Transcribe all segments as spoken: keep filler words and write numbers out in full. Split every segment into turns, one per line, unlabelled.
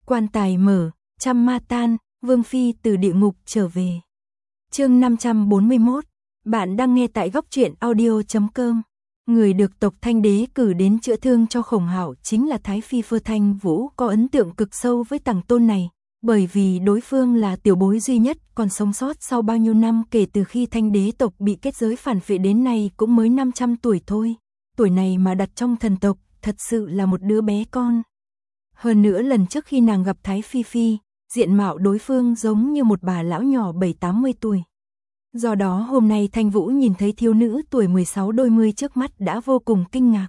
Quan tài mở, trăm ma tan, Vương Phi từ địa ngục trở về. Chương năm trăm bốn mươi mốt, bạn đang nghe tại góc truyện audio chấm com. Người được tộc Thanh Đế cử đến chữa thương cho Khổng Hạo chính là Thái Phi Phơ Thanh Vũ, có ấn tượng cực sâu với Tằng Tôn này, bởi vì đối phương là tiểu bối duy nhất còn sống sót sau bao nhiêu năm kể từ khi Thanh Đế tộc bị kết giới phản phệ đến nay cũng mới năm trăm tuổi thôi. Tuổi này mà đặt trong thần tộc, thật sự là một đứa bé con. Hơn nữa lần trước khi nàng gặp Thái Phi Phi, diện mạo đối phương giống như một bà lão nhỏ bảy tám mươi tuổi. Do đó hôm nay Thanh Vũ nhìn thấy thiếu nữ tuổi mười sáu đôi mươi trước mắt đã vô cùng kinh ngạc.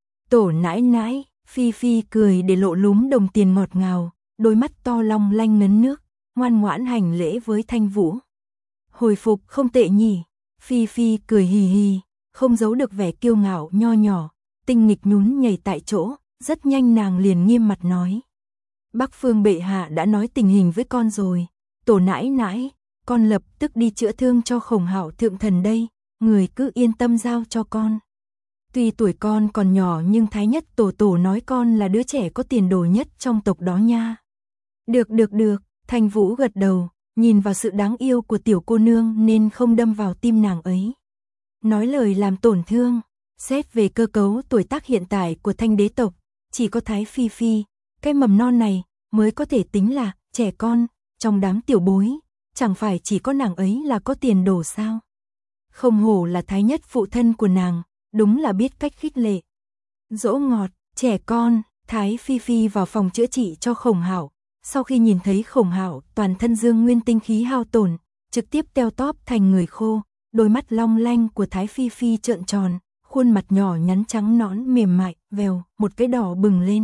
Tổ nãi nãi, Phi Phi cười để lộ lúm đồng tiền ngọt ngào, đôi mắt to long lanh ngấn nước, ngoan ngoãn hành lễ với Thanh Vũ. Hồi phục không tệ nhỉ? Phi Phi cười hì hì, không giấu được vẻ kiêu ngạo nho nhỏ, tinh nghịch nhún nhảy tại chỗ, rất nhanh nàng liền nghiêm mặt nói. Bắc Phương bệ hạ đã nói tình hình với con rồi, tổ nãi nãi, con lập tức đi chữa thương cho Khổng Hạo thượng thần đây, người cứ yên tâm giao cho con. Tuy tuổi con còn nhỏ nhưng Thái Nhất tổ tổ nói con là đứa trẻ có tiền đồ nhất trong tộc đó nha. Được được được, Thanh Vũ gật đầu, nhìn vào sự đáng yêu của tiểu cô nương nên không đâm vào tim nàng ấy. Nói lời làm tổn thương, xét về cơ cấu tuổi tác hiện tại của Thanh Đế tộc, chỉ có Thái Phi Phi, cái mầm non này mới có thể tính là trẻ con, trong đám tiểu bối, chẳng phải chỉ có nàng ấy là có tiền đồ sao? Không hổ là Thái Nhất phụ thân của nàng, đúng là biết cách khích lệ. Dỗ ngọt, trẻ con, Thái Phi Phi vào phòng chữa trị cho Khổng Hạo, sau khi nhìn thấy Khổng Hạo toàn thân dương nguyên tinh khí hao tổn, trực tiếp teo tóp thành người khô, đôi mắt long lanh của Thái Phi Phi trợn tròn, khuôn mặt nhỏ nhắn trắng nõn mềm mại, vèo, một cái đỏ bừng lên.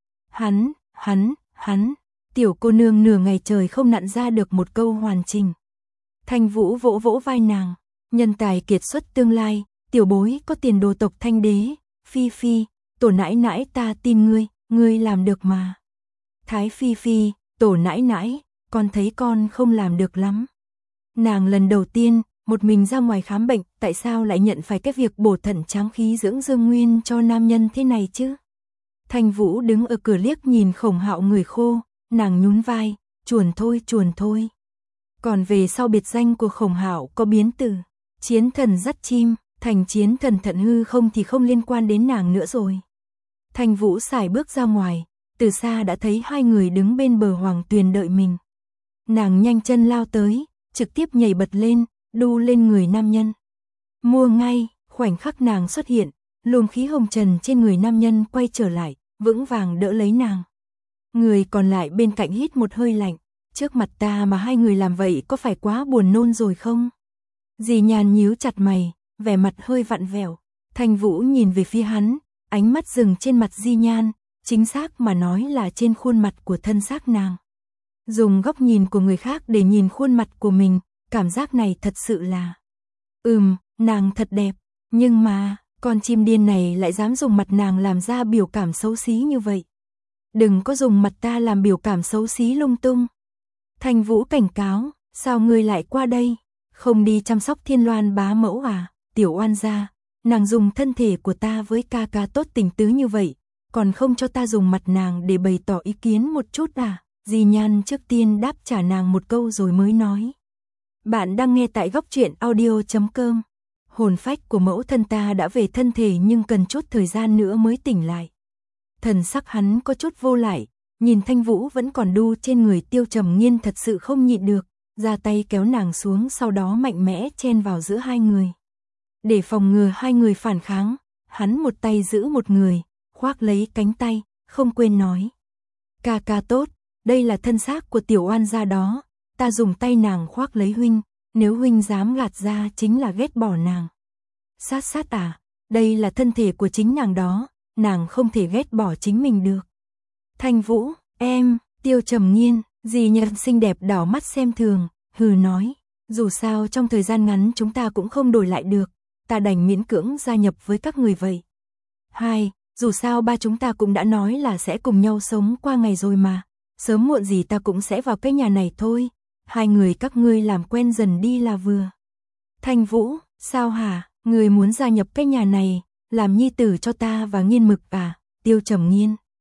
Hắn, hắn, hắn, tiểu cô nương nửa ngày trời không nặn ra được một câu hoàn chỉnh. Thanh Vũ vỗ vỗ vai nàng, nhân tài kiệt xuất tương lai, tiểu bối có tiền đồ tộc Thanh Đế, Phi Phi, tổ nãi nãi ta tin ngươi, ngươi làm được mà. Thái Phi Phi, tổ nãi nãi, con thấy con không làm được lắm. Nàng lần đầu tiên, một mình ra ngoài khám bệnh, tại sao lại nhận phải cái việc bổ thận tráng khí dưỡng dương nguyên cho nam nhân thế này chứ? Thanh Vũ đứng ở cửa liếc nhìn Khổng Hạo người khô, nàng nhún vai, chuồn thôi chuồn thôi. Còn về sau biệt danh của Khổng Hạo có biến từ chiến thần dắt chim, thành chiến thần thận hư không thì không liên quan đến nàng nữa rồi. Thanh Vũ xài bước ra ngoài, từ xa đã thấy hai người đứng bên bờ hoàng tuyền đợi mình. Nàng nhanh chân lao tới, trực tiếp nhảy bật lên, đu lên người nam nhân. Mua ngay, khoảnh khắc nàng xuất hiện, luồng khí hồng trần trên người nam nhân quay trở lại, vững vàng đỡ lấy nàng. Người còn lại bên cạnh hít một hơi lạnh, trước mặt ta mà hai người làm vậy có phải quá buồn nôn rồi không? Dì Nhàn nhíu chặt mày, vẻ mặt hơi vặn vẹo. Thanh Vũ nhìn về phía hắn, ánh mắt dừng trên mặt Di Nhan, chính xác mà nói là trên khuôn mặt của thân xác nàng. Dùng góc nhìn của người khác để nhìn khuôn mặt của mình, cảm giác này thật sự là... Ừm, nàng thật đẹp, nhưng mà, con chim điên này lại dám dùng mặt nàng làm ra biểu cảm xấu xí như vậy. Đừng có dùng mặt ta làm biểu cảm xấu xí lung tung. Thanh Vũ cảnh cáo, sao ngươi lại qua đây? Không đi chăm sóc Thiên Loan bá mẫu à? Tiểu oan gia, nàng dùng thân thể của ta với ca ca tốt tình tứ như vậy, còn không cho ta dùng mặt nàng để bày tỏ ý kiến một chút à? Di Nhan trước tiên đáp trả nàng một câu rồi mới nói. Bạn đang nghe tại góc truyện audio chấm com. Hồn phách của mẫu thân ta đã về thân thể nhưng cần chút thời gian nữa mới tỉnh lại. Thần sắc hắn có chút vô lại, nhìn Thanh Vũ vẫn còn đu trên người Tiêu Trầm Nghiên thật sự không nhịn được, ra tay kéo nàng xuống sau đó mạnh mẽ chen vào giữa hai người. Để phòng ngừa hai người phản kháng, hắn một tay giữ một người, khoác lấy cánh tay, không quên nói. Ca ca tốt, đây là thân xác của tiểu oan gia đó, ta dùng tay nàng khoác lấy huynh, nếu huynh dám gạt ra chính là ghét bỏ nàng. Sát sát à, đây là thân thể của chính nàng đó, nàng không thể ghét bỏ chính mình được. Thanh Vũ, em, Tiêu Trầm Nghiên, dì Nhật xinh đẹp đảo mắt xem thường, hừ nói, dù sao trong thời gian ngắn chúng ta cũng không đổi lại được, ta đành miễn cưỡng gia nhập với các người vậy. Hai, dù sao ba chúng ta cũng đã nói là sẽ cùng nhau sống qua ngày rồi mà, sớm muộn gì ta cũng sẽ vào cái nhà này thôi, hai người các ngươi làm quen dần đi là vừa. Thanh Vũ, sao hả, người muốn gia nhập cái nhà này, làm nhi tử cho ta và Nghiên Mực à? Tiêu Trầm Nghiên.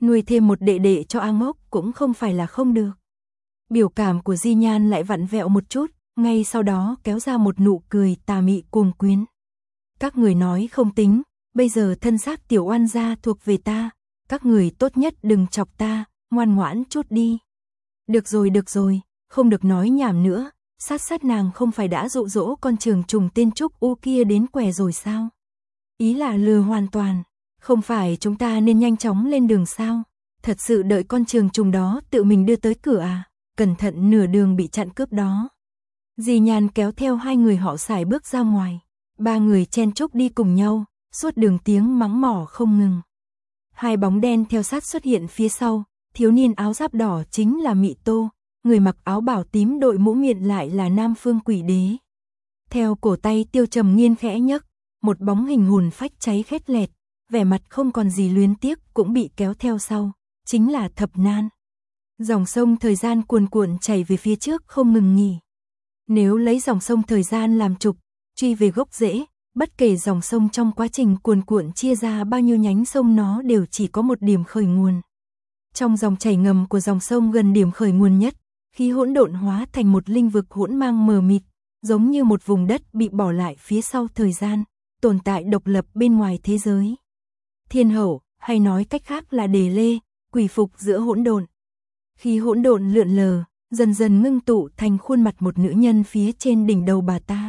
nuôi thêm một đệ đệ cho A Ngốc cũng không phải là không được. Biểu cảm của Di Nhan lại vặn vẹo một chút, ngay sau đó kéo ra một nụ cười tà mị cuồng quyến. Các người nói không tính, bây giờ thân xác tiểu oan gia thuộc về ta, các người tốt nhất đừng chọc ta, ngoan ngoãn chút đi. Được rồi được rồi, không được nói nhảm nữa, sát sát nàng không phải đã dụ dỗ con trường trùng tên Trúc U kia đến què rồi sao? Ý là lừa hoàn toàn, không phải chúng ta nên nhanh chóng lên đường sao? Thật sự đợi con trường trùng đó tự mình đưa tới cửa à? Cẩn thận nửa đường bị chặn cướp đó. Di Nhan kéo theo hai người họ xài bước ra ngoài, ba người chen chúc đi cùng nhau, suốt đường tiếng mắng mỏ không ngừng. Hai bóng đen theo sát xuất hiện phía sau, thiếu niên áo giáp đỏ chính là Mị Tô, người mặc áo bảo tím đội mũ miệng lại là Nam Phương Quỷ Đế. Theo cổ tay Tiêu Trầm Nghiên khẽ nhấc, một bóng hình hồn phách cháy khét lẹt, vẻ mặt không còn gì luyến tiếc cũng bị kéo theo sau, chính là Thập Nan. Dòng sông thời gian cuồn cuộn chảy về phía trước không ngừng nghỉ. Nếu lấy dòng sông thời gian làm trục, truy về gốc rễ, bất kể dòng sông trong quá trình cuồn cuộn chia ra bao nhiêu nhánh sông nó đều chỉ có một điểm khởi nguồn. Trong dòng chảy ngầm của dòng sông gần điểm khởi nguồn nhất, khí hỗn độn hóa thành một linh vực hỗn mang mờ mịt, giống như một vùng đất bị bỏ lại phía sau thời gian, tồn tại độc lập bên ngoài thế giới. Thiên hậu, hay nói cách khác là Đề Lê, quỷ phục giữa hỗn độn. Khí hỗn độn lượn lờ, dần dần ngưng tụ thành khuôn mặt một nữ nhân phía trên đỉnh đầu bà ta.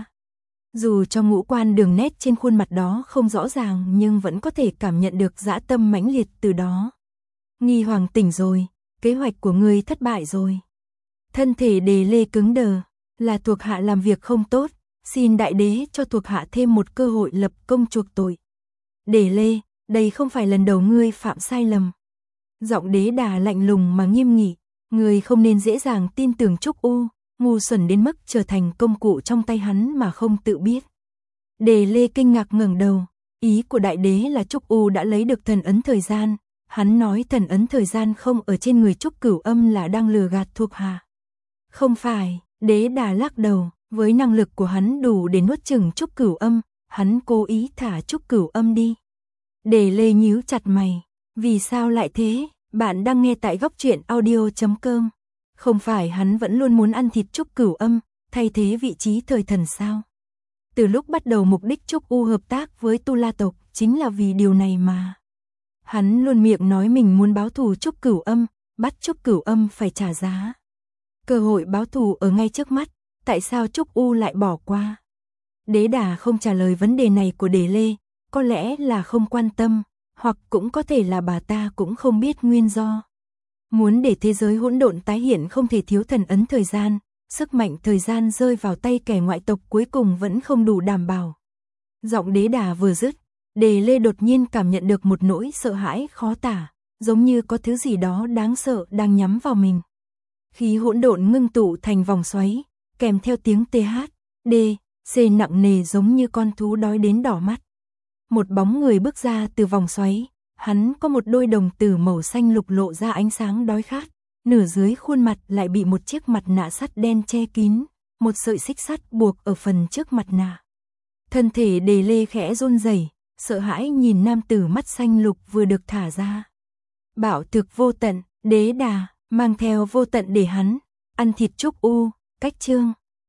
Dù cho ngũ quan đường nét trên khuôn mặt đó không rõ ràng nhưng vẫn có thể cảm nhận được dã tâm mãnh liệt từ đó. Nghi Hoàng tỉnh rồi, kế hoạch của ngươi thất bại rồi. Thân thể Đề Lê cứng đờ, là thuộc hạ làm việc không tốt, xin đại đế cho thuộc hạ thêm một cơ hội lập công chuộc tội. Đề Lê, đây không phải lần đầu ngươi phạm sai lầm. Giọng Đế Đà lạnh lùng mà nghiêm nghị, ngươi không nên dễ dàng tin tưởng Trúc U, ngu xuẩn đến mức trở thành công cụ trong tay hắn mà không tự biết. Đề Lê kinh ngạc ngẩng đầu, ý của đại đế là Trúc U đã lấy được thần ấn thời gian, hắn nói thần ấn thời gian không ở trên người Trúc Cửu Âm là đang lừa gạt thuộc hạ. Không phải, Đế Đà lắc đầu, với năng lực của hắn đủ để nuốt chửng Trúc Cửu Âm, hắn cố ý thả Trúc Cửu Âm đi. Đề Lê nhíu chặt mày, vì sao lại thế? Bạn đang nghe tại góc truyện audio chấm com. Không phải hắn vẫn luôn muốn ăn thịt Trúc Cửu Âm, thay thế vị trí thời thần sao? Từ lúc bắt đầu mục đích Trúc U hợp tác với Tu La tộc chính là vì điều này mà. Hắn luôn miệng nói mình muốn báo thù Trúc Cửu Âm, bắt Trúc Cửu Âm phải trả giá. Cơ hội báo thù ở ngay trước mắt, tại sao Trúc U lại bỏ qua? Đế Đà không trả lời vấn đề này của Đề Lê, có lẽ là không quan tâm, hoặc cũng có thể là bà ta cũng không biết nguyên do. Muốn để thế giới hỗn độn tái hiện không thể thiếu thần ấn thời gian, sức mạnh thời gian rơi vào tay kẻ ngoại tộc cuối cùng vẫn không đủ đảm bảo. Giọng Đế Đà vừa dứt, Đề Lê đột nhiên cảm nhận được một nỗi sợ hãi khó tả, giống như có thứ gì đó đáng sợ đang nhắm vào mình. Khí hỗn độn ngưng tụ thành vòng xoáy, kèm theo tiếng tê hát, đê, xê nặng nề giống như con thú đói đến đỏ mắt. Một bóng người bước ra từ vòng xoáy, hắn có một đôi đồng tử màu xanh lục lộ ra ánh sáng đói khát, nửa dưới khuôn mặt lại bị một chiếc mặt nạ sắt đen che kín, một sợi xích sắt buộc ở phần trước mặt nạ. Thân thể Đề Lê khẽ run rẩy, sợ hãi nhìn nam tử mắt xanh lục vừa được thả ra. Bảo thực vô tận, Đế Đà mang theo vô tận để hắn ăn thịt Trúc U, cách chương.